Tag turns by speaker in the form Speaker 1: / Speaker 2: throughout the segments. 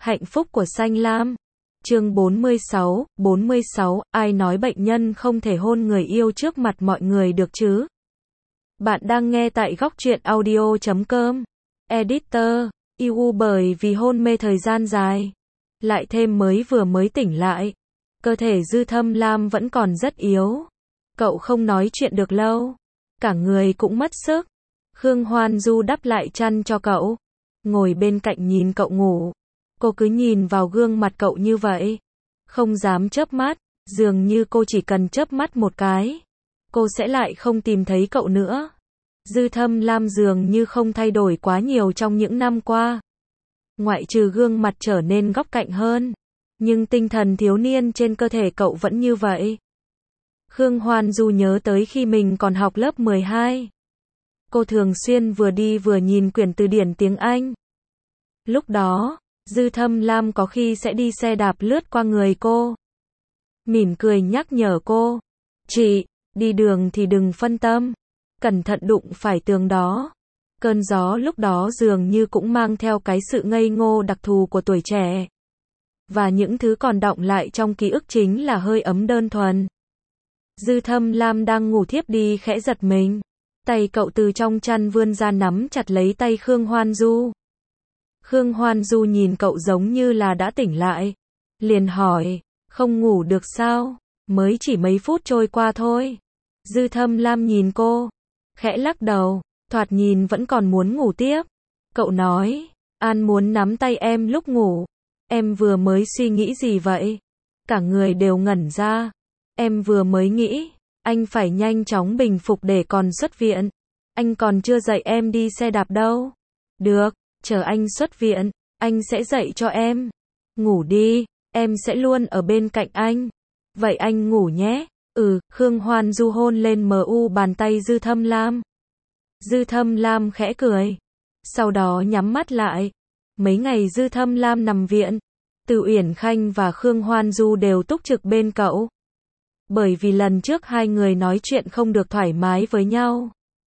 Speaker 1: Hạnh phúc của Xanh Lam. Chương 46, ai nói bệnh nhân không thể hôn người yêu trước mặt mọi người được chứ? Bạn đang nghe tại góc truyện audio.com. Editor, yêu bởi vì hôn mê thời gian dài. Lại thêm vừa mới tỉnh lại. Cơ thể Dư Thâm Lam vẫn còn rất yếu. Cậu không nói chuyện được lâu. Cả người cũng mất sức. Khương Hoan Du đắp lại chăn cho cậu. Ngồi bên cạnh nhìn cậu ngủ. Cô cứ nhìn vào gương mặt cậu như vậy. Không dám chớp mắt. Dường như cô chỉ cần chớp mắt một cái. Cô sẽ lại không tìm thấy cậu nữa. Dư Thâm Lam dường như không thay đổi quá nhiều trong những năm qua. Ngoại trừ gương mặt trở nên góc cạnh hơn. Nhưng tinh thần thiếu niên trên cơ thể cậu vẫn như vậy. Khương Hoan Du nhớ tới khi mình còn học lớp 12. Cô thường xuyên vừa đi vừa nhìn quyển từ điển tiếng Anh. Lúc đó, Dư Thâm Lam có khi sẽ đi xe đạp lướt qua người cô. Mỉm cười nhắc nhở cô. Chị, đi đường thì đừng phân tâm. Cẩn thận đụng phải tường đó. Cơn gió lúc đó dường như cũng mang theo cái sự ngây ngô đặc thù của tuổi trẻ. Và những thứ còn đọng lại trong ký ức chính là hơi ấm đơn thuần. Dư Thâm Lam đang ngủ thiếp đi khẽ giật mình. Tay cậu từ trong chăn vươn ra nắm chặt lấy tay Khương Hoan Du. Khương Hoan Du nhìn cậu giống như là đã tỉnh lại. Liền hỏi, không ngủ được sao? Mới chỉ mấy phút trôi qua thôi. Dư Thâm Lam nhìn cô. Khẽ lắc đầu, thoạt nhìn vẫn còn muốn ngủ tiếp. Cậu nói, An muốn nắm tay em lúc ngủ. Em vừa mới suy nghĩ gì vậy? Cả người đều ngẩn ra. Em vừa mới nghĩ, anh phải nhanh chóng bình phục để còn xuất viện. Anh còn chưa dạy em đi xe đạp đâu. Được, chờ anh xuất viện, anh sẽ dạy cho em. Ngủ đi, em sẽ luôn ở bên cạnh anh. Vậy anh ngủ nhé. Khương Hoan Du hôn lên bàn tay Dư Thâm Lam. Dư Thâm Lam khẽ cười. Sau đó nhắm mắt lại. Mấy ngày Dư Thâm Lam nằm viện, Từ Uyển Khanh và Khương Hoan Du đều túc trực bên cậu. Bởi vì lần trước hai người nói chuyện không được thoải mái với nhau.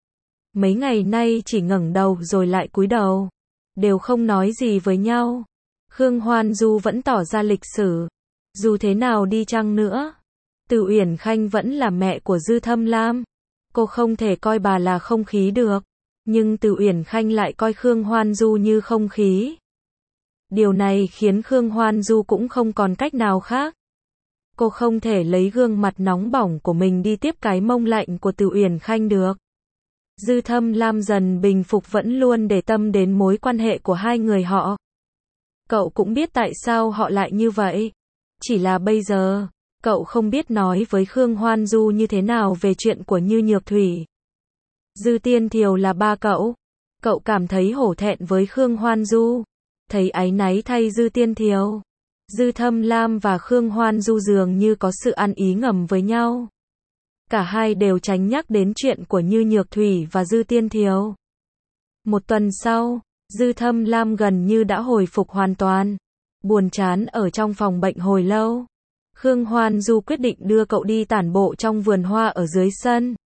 Speaker 1: Mấy ngày nay chỉ ngẩng đầu rồi lại cúi đầu. Đều không nói gì với nhau. Khương Hoan Du vẫn tỏ ra lịch sử. Dù thế nào đi chăng nữa, Từ Uyển Khanh vẫn là mẹ của Dư Thâm Lam. Cô không thể coi bà là không khí được. Nhưng Từ Uyển Khanh lại coi Khương Hoan Du như không khí. Điều này khiến Khương Hoan Du cũng không còn cách nào khác. Cô không thể lấy gương mặt nóng bỏng của mình đi tiếp cái mông lạnh của Từ Uyển Khanh được. Dư Thâm Lam dần bình phục vẫn luôn để tâm đến mối quan hệ của hai người họ. Cậu cũng biết tại sao họ lại như vậy. Chỉ là bây giờ, cậu không biết nói với Khương Hoan Du như thế nào về chuyện của Như Nhược Thủy. Dư Tiên Thiều là ba cậu. Cậu cảm thấy hổ thẹn với Khương Hoan Du. Thấy áy náy thay Dư Tiên Thiều. Dư Thâm Lam và Khương Hoan Du dường như có sự ăn ý ngầm với nhau. Cả hai đều tránh nhắc đến chuyện của Như Nhược Thủy và Dư Tiên Thiều. Một tuần sau, Dư Thâm Lam gần như đã hồi phục hoàn toàn. Buồn chán ở trong phòng bệnh hồi lâu. Khương Hoan Du quyết định đưa cậu đi tản bộ trong vườn hoa ở dưới sân.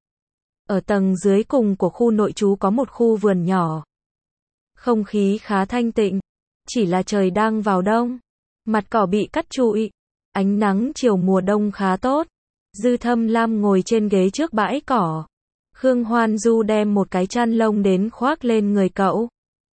Speaker 1: Ở tầng dưới cùng của khu nội trú có một khu vườn nhỏ. Không khí khá thanh tịnh. Chỉ là trời đang vào đông. Mặt cỏ bị cắt trụi. Ánh nắng chiều mùa đông khá tốt. Dư Thâm Lam ngồi trên ghế trước bãi cỏ. Khương Hoan Du đem một cái chăn lông đến khoác lên người cậu.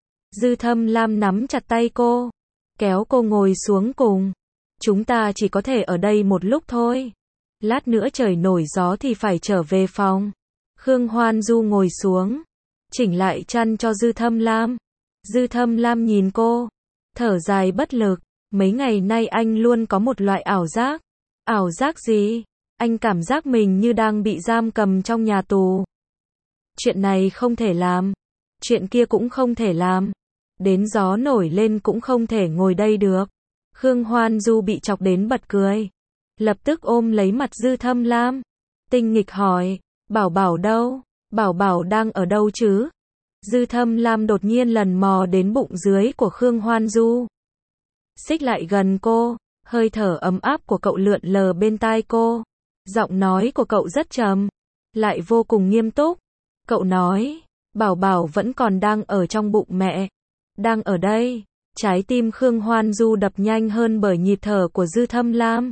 Speaker 1: Dư Thâm Lam nắm chặt tay cô. Kéo cô ngồi xuống cùng. Chúng ta chỉ có thể ở đây một lúc thôi. Lát nữa trời nổi gió thì phải trở về phòng. Khương Hoan Du ngồi xuống. Chỉnh lại chăn cho Dư Thâm Lam. Dư Thâm Lam nhìn cô. Thở dài bất lực. Mấy ngày nay anh luôn có một loại ảo giác. Ảo giác gì? Anh cảm giác mình như đang bị giam cầm trong nhà tù. Chuyện này không thể làm. Chuyện kia cũng không thể làm. Đến gió nổi lên cũng không thể ngồi đây được. Khương Hoan Du bị chọc đến bật cười. Lập tức ôm lấy mặt Dư Thâm Lam. Tinh nghịch hỏi. Bảo Bảo đâu? Bảo Bảo đang ở đâu chứ? Dư Thâm Lam đột nhiên lần mò đến bụng dưới của Khương Hoan Du. Xích lại gần cô. Hơi thở ấm áp của cậu lượn lờ bên tai cô. Giọng nói của cậu rất trầm. Lại vô cùng nghiêm túc. Cậu nói. Bảo Bảo vẫn còn đang ở trong bụng mẹ. Đang ở đây. Trái tim Khương Hoan Du đập nhanh hơn bởi nhịp thở của Dư Thâm Lam.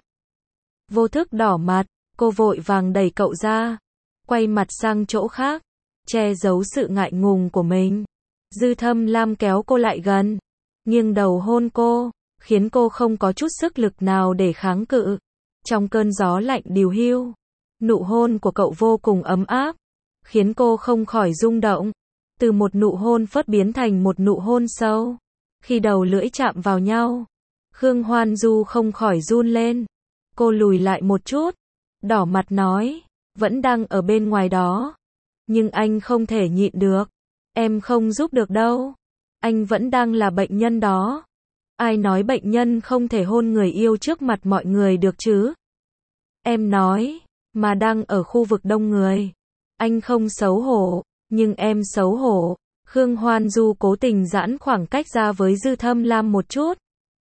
Speaker 1: Vô thức đỏ mặt, cô vội vàng đẩy cậu ra, quay mặt sang chỗ khác, che giấu sự ngại ngùng của mình. Dư Thâm Lam kéo cô lại gần, nghiêng đầu hôn cô, khiến cô không có chút sức lực nào để kháng cự. Trong cơn gió lạnh điều hiu, nụ hôn của cậu vô cùng ấm áp, khiến cô không khỏi rung động. Từ một nụ hôn phớt biến thành một nụ hôn sâu. Khi đầu lưỡi chạm vào nhau, Khương Hoan Du không khỏi run lên. Cô lùi lại một chút, đỏ mặt nói, vẫn đang ở bên ngoài đó. Nhưng anh không thể nhịn được. Em không giúp được đâu. Anh vẫn đang là bệnh nhân đó. Ai nói bệnh nhân không thể hôn người yêu trước mặt mọi người được chứ? Em nói, mà đang ở khu vực đông người. Anh không xấu hổ, nhưng em xấu hổ. Khương Hoan Du cố tình giãn khoảng cách ra với Dư Thâm Lam một chút.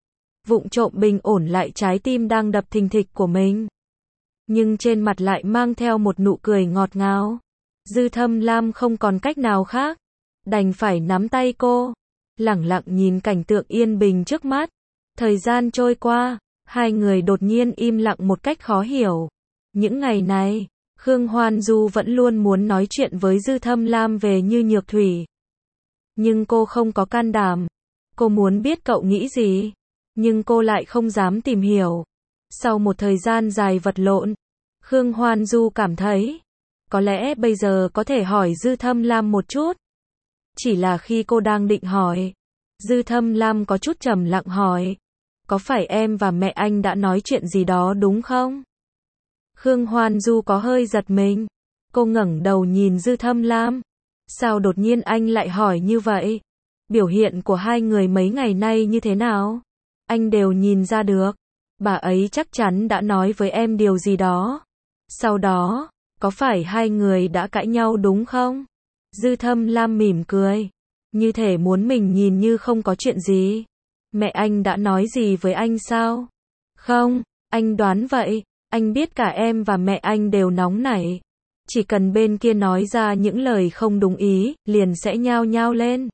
Speaker 1: Vụng trộm bình ổn lại trái tim đang đập thình thịch của mình. Nhưng trên mặt lại mang theo một nụ cười ngọt ngào. Dư Thâm Lam không còn cách nào khác, đành phải nắm tay cô, lẳng lặng nhìn cảnh tượng yên bình trước mắt. Thời gian trôi qua, hai người đột nhiên im lặng một cách khó hiểu. Những ngày này, Khương Hoan Du vẫn luôn muốn nói chuyện với Dư Thâm Lam về Như Nhược Thủy. Nhưng cô không có can đảm. Cô muốn biết cậu nghĩ gì, nhưng cô lại không dám tìm hiểu. Sau một thời gian dài vật lộn, Khương Hoan Du cảm thấy, có lẽ bây giờ có thể hỏi Dư Thâm Lam một chút. Chỉ là khi cô đang định hỏi, Dư Thâm Lam có chút trầm lặng hỏi, có phải em và mẹ anh đã nói chuyện gì đó đúng không? Khương Hoan Du có hơi giật mình. Cô ngẩng đầu nhìn Dư Thâm Lam. Sao đột nhiên anh lại hỏi như vậy? Biểu hiện của hai người mấy ngày nay như thế nào? Anh đều nhìn ra được. Bà ấy chắc chắn đã nói với em điều gì đó. Sau đó, có phải hai người đã cãi nhau đúng không? Dư Thâm Lam mỉm cười, như thể muốn mình nhìn như không có chuyện gì. Mẹ anh đã nói gì với anh sao? Không, anh đoán vậy. Anh biết cả em và mẹ anh đều nóng nảy. Chỉ cần bên kia nói ra những lời không đúng ý, liền sẽ nhao nhao lên.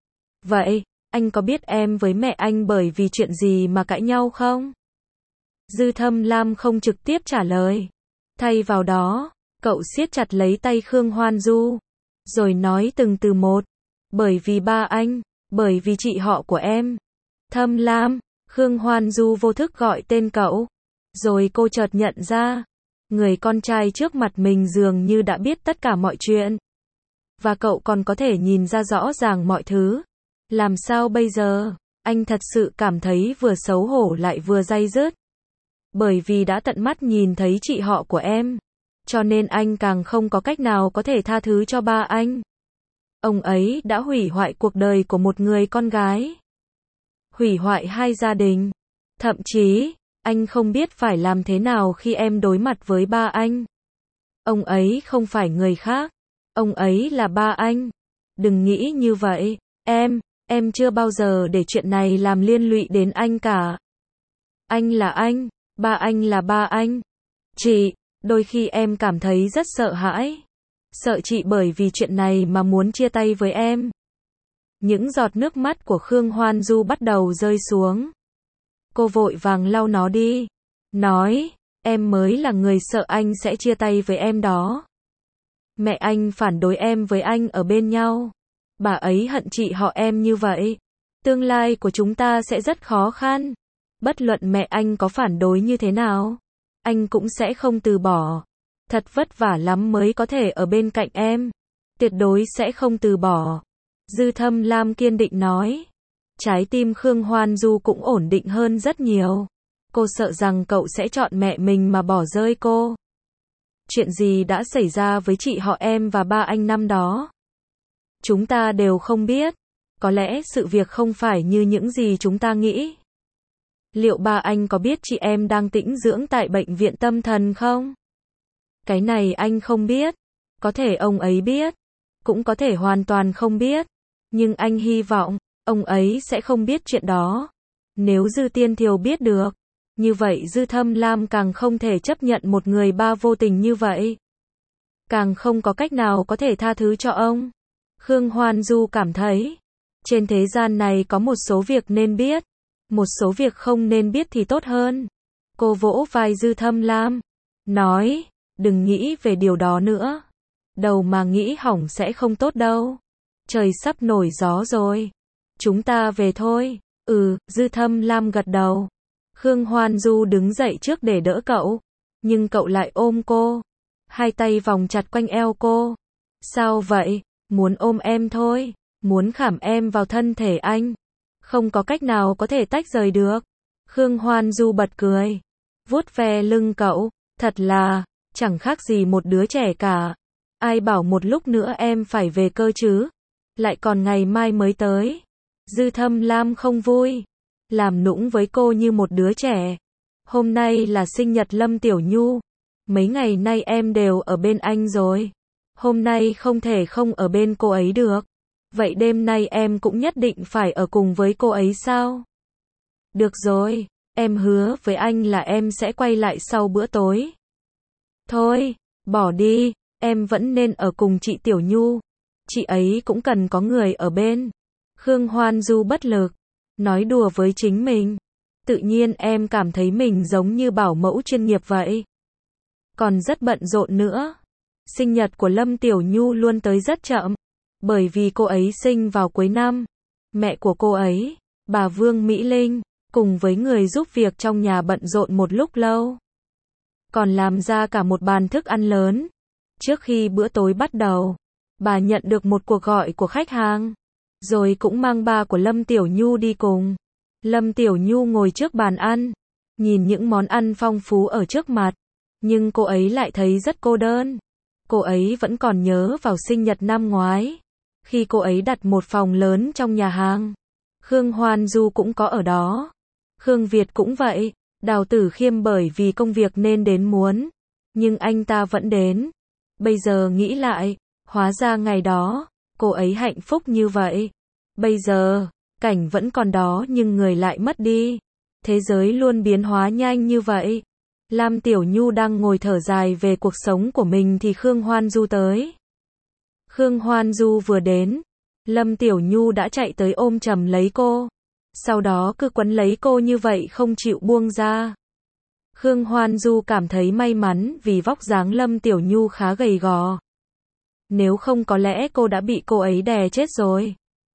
Speaker 1: Vậy, anh có biết em với mẹ anh bởi vì chuyện gì mà cãi nhau không? Dư Thâm Lam không trực tiếp trả lời. Thay vào đó, cậu siết chặt lấy tay Khương Hoan Du, rồi nói từng từ một. Bởi vì ba anh, bởi vì chị họ của em. Thâm Lam, Khương Hoan Du vô thức gọi tên cậu. Rồi cô chợt nhận ra, người con trai trước mặt mình dường như đã biết tất cả mọi chuyện. Và cậu còn có thể nhìn ra rõ ràng mọi thứ. Làm sao bây giờ? Anh thật sự cảm thấy vừa xấu hổ lại vừa day dứt. Bởi vì đã tận mắt nhìn thấy chị họ của em, cho nên anh càng không có cách nào có thể tha thứ cho ba anh. Ông ấy đã hủy hoại cuộc đời của một người con gái. Hủy hoại hai gia đình. Thậm chí, anh không biết phải làm thế nào khi em đối mặt với ba anh. Ông ấy không phải người khác. Ông ấy là ba anh. Đừng nghĩ như vậy. Em chưa bao giờ để chuyện này làm liên lụy đến anh cả. Anh là anh, ba anh là ba anh. Chị, đôi khi em cảm thấy rất sợ hãi. Sợ chị bởi vì chuyện này mà muốn chia tay với em. Những giọt nước mắt của Khương Hoan Du bắt đầu rơi xuống. Cô vội vàng lau nó đi. Nói, em mới là người sợ anh sẽ chia tay với em đó. Mẹ anh phản đối em với anh ở bên nhau. Bà ấy hận chị họ em như vậy. Tương lai của chúng ta sẽ rất khó khăn. Bất luận mẹ anh có phản đối như thế nào, anh cũng sẽ không từ bỏ. Thật vất vả lắm mới có thể ở bên cạnh em. Tuyệt đối sẽ không từ bỏ. Dư Thâm Lam kiên định nói. Trái tim Khương Hoan Du cũng ổn định hơn rất nhiều. Cô sợ rằng cậu sẽ chọn mẹ mình mà bỏ rơi cô. Chuyện gì đã xảy ra với chị họ em và ba anh năm đó? Chúng ta đều không biết. Có lẽ sự việc không phải như những gì chúng ta nghĩ. Liệu ba anh có biết chị em đang tĩnh dưỡng tại bệnh viện tâm thần không? Cái này anh không biết. Có thể ông ấy biết. Cũng có thể hoàn toàn không biết. Nhưng anh hy vọng, ông ấy sẽ không biết chuyện đó. Nếu Dư Tiên Thiều biết được, như vậy Dư Thâm Lam càng không thể chấp nhận một người ba vô tình như vậy. Càng không có cách nào có thể tha thứ cho ông. Khương Hoan Du cảm thấy, Trên thế gian này có một số việc nên biết, một số việc không nên biết thì tốt hơn. Cô vỗ vai Dư Thâm Lam, nói, đừng nghĩ về điều đó nữa. Đầu mà nghĩ hỏng sẽ không tốt đâu. Trời sắp nổi gió rồi. Chúng ta về thôi. Dư Thâm Lam gật đầu. Khương Hoan Du đứng dậy trước để đỡ cậu. Nhưng cậu lại ôm cô. Hai tay vòng chặt quanh eo cô. Sao vậy? Muốn ôm em thôi. Muốn khảm em vào thân thể anh. Không có cách nào có thể tách rời được. Khương Hoan Du bật cười. Vuốt ve lưng cậu. Thật là, chẳng khác gì một đứa trẻ cả. Ai bảo một lúc nữa em phải về cơ chứ? Lại còn ngày mai mới tới. Dư Thâm Lam không vui. Làm nũng với cô như một đứa trẻ. Hôm nay là sinh nhật Lâm Tiểu Nhu. Mấy ngày nay em đều ở bên anh rồi. Hôm nay không thể không ở bên cô ấy được. Vậy đêm nay em cũng nhất định phải ở cùng với cô ấy sao? Được rồi, em hứa với anh là em sẽ quay lại sau bữa tối. Thôi, bỏ đi, em vẫn nên ở cùng chị Tiểu Nhu. Chị ấy cũng cần có người ở bên. Khương Hoan Du bất lực, nói đùa với chính mình. Tự nhiên em cảm thấy mình giống như bảo mẫu chuyên nghiệp vậy. Còn rất bận rộn nữa. Sinh nhật của Lâm Tiểu Nhu luôn tới rất chậm. Bởi vì cô ấy sinh vào cuối năm. Mẹ của cô ấy, bà Vương Mỹ Linh, cùng với người giúp việc trong nhà bận rộn một lúc lâu. Còn làm ra cả một bàn thức ăn lớn. Trước khi bữa tối bắt đầu, bà nhận được một cuộc gọi của khách hàng. Rồi cũng mang ba của Lâm Tiểu Nhu đi cùng. Lâm Tiểu Nhu ngồi trước bàn ăn, nhìn những món ăn phong phú ở trước mặt. Nhưng cô ấy lại thấy rất cô đơn. Cô ấy vẫn còn nhớ vào sinh nhật năm ngoái. Khi cô ấy đặt một phòng lớn trong nhà hàng. Khương Hoan Du cũng có ở đó. Khương Việt cũng vậy. Đào Tử Khiêm bởi vì công việc nên đến muốn. Nhưng anh ta vẫn đến. Bây giờ nghĩ lại, hóa ra ngày đó, cô ấy hạnh phúc như vậy. Bây giờ, cảnh vẫn còn đó nhưng người lại mất đi. Thế giới luôn biến hóa nhanh như vậy. Lam Tiểu Nhu đang ngồi thở dài về cuộc sống của mình thì Khương Hoan Du tới. Khương Hoan Du vừa đến, Lâm Tiểu Nhu đã chạy tới ôm chầm lấy cô. Sau đó cứ quấn lấy cô như vậy không chịu buông ra. Khương Hoan Du cảm thấy may mắn vì vóc dáng Lâm Tiểu Nhu khá gầy gò. Nếu không có lẽ cô đã bị cô ấy đè chết rồi.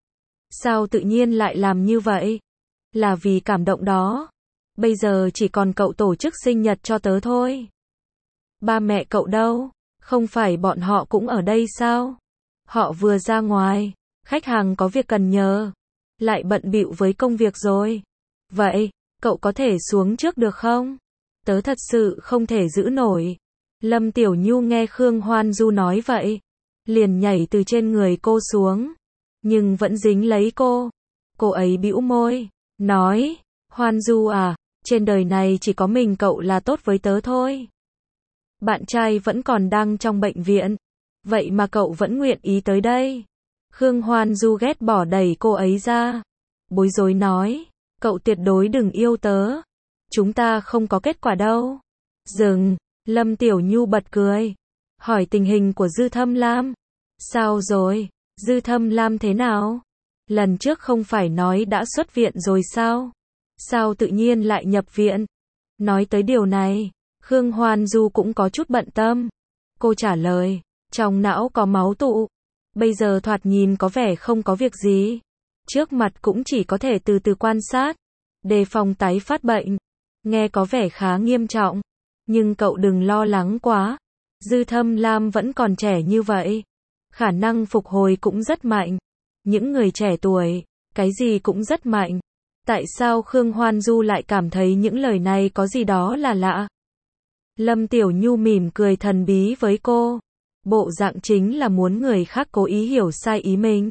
Speaker 1: Sao tự nhiên lại làm như vậy? Là vì cảm động đó. Bây giờ chỉ còn cậu tổ chức sinh nhật cho tớ thôi. Ba mẹ cậu đâu? Không phải bọn họ cũng ở đây sao? Họ vừa ra ngoài, khách hàng có việc cần nhờ. Lại bận bịu với công việc rồi. Vậy, cậu có thể xuống trước được không? Tớ thật sự không thể giữ nổi. Lâm Tiểu Nhu nghe Khương Hoan Du nói vậy. Liền nhảy từ trên người cô xuống. Nhưng vẫn dính lấy cô. Cô ấy bĩu môi. Nói, Hoan Du à, trên đời này chỉ có mình cậu là tốt với tớ thôi. Bạn trai vẫn còn đang trong bệnh viện. Vậy mà cậu vẫn nguyện ý tới đây. Khương Hoan Du ghét bỏ đẩy cô ấy ra. Bối rối nói, cậu tuyệt đối đừng yêu tớ. Chúng ta không có kết quả đâu. Dừng, Lâm Tiểu Nhu bật cười. Hỏi tình hình của Dư Thâm Lam. Sao rồi, Dư Thâm Lam thế nào? Lần trước không phải nói đã xuất viện rồi sao? Sao tự nhiên lại nhập viện? Nói tới điều này, Khương Hoan Du cũng có chút bận tâm. Cô trả lời, trong não có máu tụ. Bây giờ thoạt nhìn có vẻ không có việc gì. Trước mặt cũng chỉ có thể từ từ quan sát, đề phòng tái phát bệnh. Nghe có vẻ khá nghiêm trọng. Nhưng cậu đừng lo lắng quá. Dư Thâm Lam vẫn còn trẻ như vậy. Khả năng phục hồi cũng rất mạnh. Những người trẻ tuổi, cái gì cũng rất mạnh. Tại sao Khương Hoan Du lại cảm thấy những lời này có gì đó là lạ? Lâm Tiểu Nhu mỉm cười thần bí với cô. Bộ dạng chính là muốn người khác cố ý hiểu sai ý mình.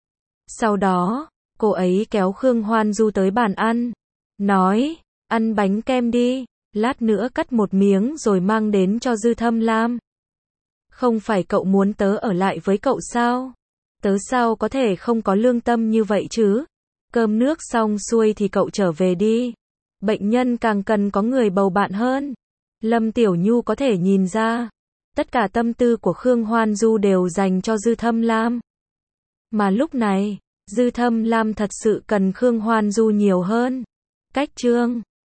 Speaker 1: Sau đó, cô ấy kéo Khương Hoan Du tới bàn ăn. Nói, ăn bánh kem đi, lát nữa cắt một miếng rồi mang đến cho Dư Thâm Lam. Không phải cậu muốn tớ ở lại với cậu sao? Tớ sao có thể không có lương tâm như vậy chứ? Cơm nước xong xuôi thì cậu trở về đi. Bệnh nhân càng cần có người bầu bạn hơn. Lâm Tiểu Nhu có thể nhìn ra. Tất cả tâm tư của Khương Hoan Du đều dành cho Dư Thâm Lam. Mà lúc này, Dư Thâm Lam thật sự cần Khương Hoan Du nhiều hơn. Cách chương